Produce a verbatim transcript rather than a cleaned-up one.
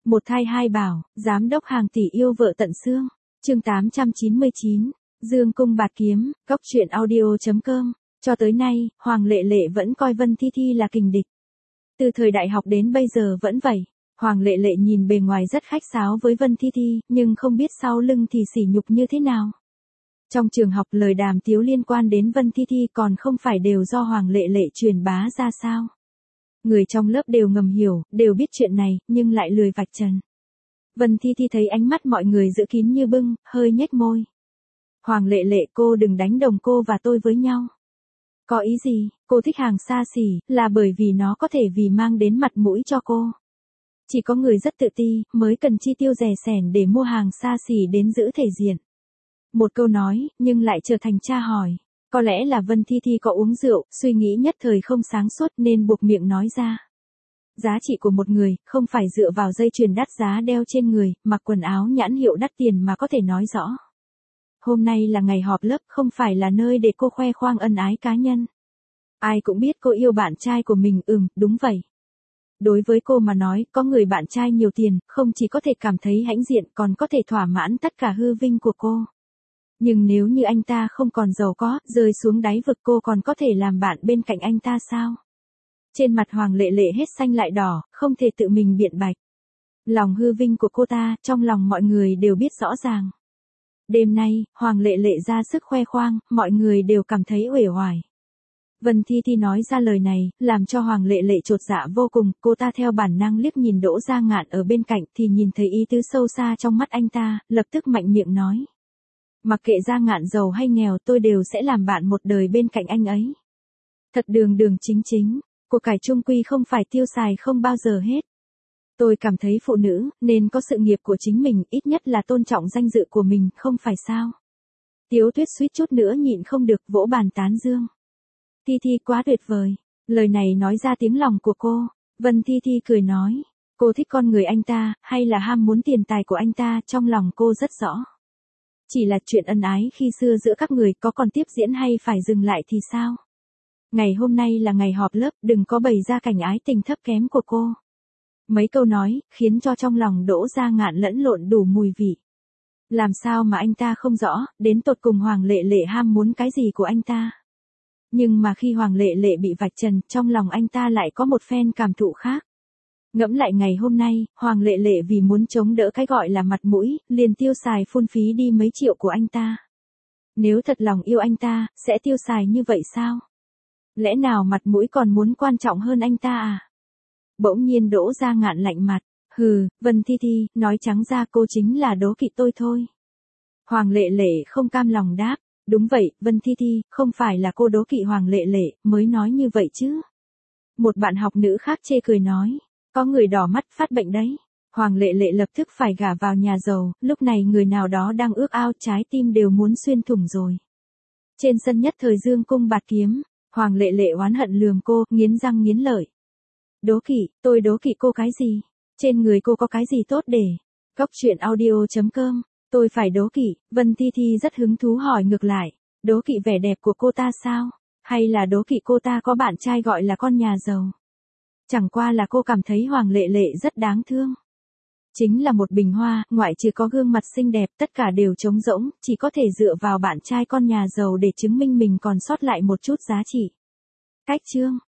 Một thai hai bảo, giám đốc hàng tỷ yêu vợ tận xương. Chương tám trăm chín mươi chín, Dương cung bạt kiếm, góc truyện audio chấm com. Cho tới nay, Hoàng Lệ Lệ vẫn coi Vân Thi Thi là kình địch. Từ thời đại học đến bây giờ vẫn vậy. Hoàng Lệ Lệ nhìn bề ngoài rất khách sáo với Vân Thi Thi, nhưng không biết sau lưng thì sỉ nhục như thế nào. Trong trường học lời đàm tiếu liên quan đến Vân Thi Thi còn không phải đều do Hoàng Lệ Lệ truyền bá ra sao. Người trong lớp đều ngầm hiểu, đều biết chuyện này, nhưng lại lười vạch trần. Vân Thi Thi thấy ánh mắt mọi người giữ kín như bưng, hơi nhếch môi. Hoàng Lệ Lệ, cô đừng đánh đồng cô và tôi với nhau. Có ý gì? Cô thích hàng xa xỉ, là bởi vì nó có thể vì mang đến mặt mũi cho cô. Chỉ có người rất tự ti, mới cần chi tiêu rẻ sẻn để mua hàng xa xỉ đến giữ thể diện. Một câu nói, nhưng lại trở thành tra hỏi. Có lẽ là Vân Thi Thi có uống rượu, suy nghĩ nhất thời không sáng suốt nên buộc miệng nói ra. Giá trị của một người, không phải dựa vào dây chuyền đắt giá đeo trên người, mặc quần áo nhãn hiệu đắt tiền mà có thể nói rõ. Hôm nay là ngày họp lớp, không phải là nơi để cô khoe khoang ân ái cá nhân. Ai cũng biết cô yêu bạn trai của mình, ừm, đúng vậy. Đối với cô mà nói, có người bạn trai nhiều tiền, không chỉ có thể cảm thấy hãnh diện còn có thể thỏa mãn tất cả hư vinh của cô. Nhưng nếu như anh ta không còn giàu có, rơi xuống đáy vực cô còn có thể làm bạn bên cạnh anh ta sao? Trên mặt Hoàng Lệ Lệ hết xanh lại đỏ, không thể tự mình biện bạch. Lòng hư vinh của cô ta, trong lòng mọi người đều biết rõ ràng. Đêm nay, Hoàng Lệ Lệ ra sức khoe khoang, mọi người đều cảm thấy uể oải. Vân Thi Thi nói ra lời này, làm cho Hoàng Lệ Lệ chột dạ vô cùng, cô ta theo bản năng liếc nhìn Đỗ Gia Ngạn ở bên cạnh thì nhìn thấy ý tứ sâu xa trong mắt anh ta, lập tức mạnh miệng nói. Mặc kệ Gia Ngạn giàu hay nghèo tôi đều sẽ làm bạn một đời bên cạnh anh ấy. Thật đường đường chính chính, của cải chung quy không phải tiêu xài không bao giờ hết. Tôi cảm thấy phụ nữ, nên có sự nghiệp của chính mình, ít nhất là tôn trọng danh dự của mình, không phải sao. Tiếu Tuyết suýt chút nữa nhịn không được vỗ bàn tán dương. Thi Thi quá tuyệt vời. Lời này nói ra tiếng lòng của cô. Vân Thi Thi cười nói. Cô thích con người anh ta, hay là ham muốn tiền tài của anh ta, trong lòng cô rất rõ. Chỉ là chuyện ân ái khi xưa giữa các người có còn tiếp diễn hay phải dừng lại thì sao? Ngày hôm nay là ngày họp lớp, đừng có bày ra cảnh ái tình thấp kém của cô. Mấy câu nói, khiến cho trong lòng Đỗ Gia Ngạn lẫn lộn đủ mùi vị. Làm sao mà anh ta không rõ, đến tột cùng Hoàng Lệ Lệ ham muốn cái gì của anh ta? Nhưng mà khi Hoàng Lệ Lệ bị vạch trần, trong lòng anh ta lại có một phen cảm thụ khác. Ngẫm lại ngày hôm nay, Hoàng Lệ Lệ vì muốn chống đỡ cái gọi là mặt mũi, liền tiêu xài phung phí đi mấy triệu của anh ta. Nếu thật lòng yêu anh ta, sẽ tiêu xài như vậy sao? Lẽ nào mặt mũi còn muốn quan trọng hơn anh ta à? Bỗng nhiên Đỗ Gia Ngạn lạnh mặt. Hừ, Vân Thi Thi, nói trắng ra cô chính là đố kỵ tôi thôi. Hoàng Lệ Lệ không cam lòng đáp. Đúng vậy, Vân Thi Thi, không phải là cô đố kỵ Hoàng Lệ Lệ, mới nói như vậy chứ. Một bạn học nữ khác chê cười nói. Có người đỏ mắt phát bệnh đấy. Hoàng Lệ Lệ lập tức phải gả vào nhà giàu, lúc này người nào đó đang ước ao trái tim đều muốn xuyên thủng rồi. Trên sân nhất thời Dương cung bạt kiếm, Hoàng Lệ Lệ oán hận lườm cô, nghiến răng nghiến lợi. Đố kỵ, tôi đố kỵ cô cái gì? Trên người cô có cái gì tốt để? Góc truyện audio chấm com, tôi phải đố kỵ. Vân Thi Thi rất hứng thú hỏi ngược lại. Đố kỵ vẻ đẹp của cô ta sao? Hay là đố kỵ cô ta có bạn trai gọi là con nhà giàu? Chẳng qua là cô cảm thấy Hoàng Lệ Lệ rất đáng thương. Chính là một bình hoa, ngoại trừ có gương mặt xinh đẹp, tất cả đều trống rỗng, chỉ có thể dựa vào bạn trai con nhà giàu để chứng minh mình còn sót lại một chút giá trị. Cách chương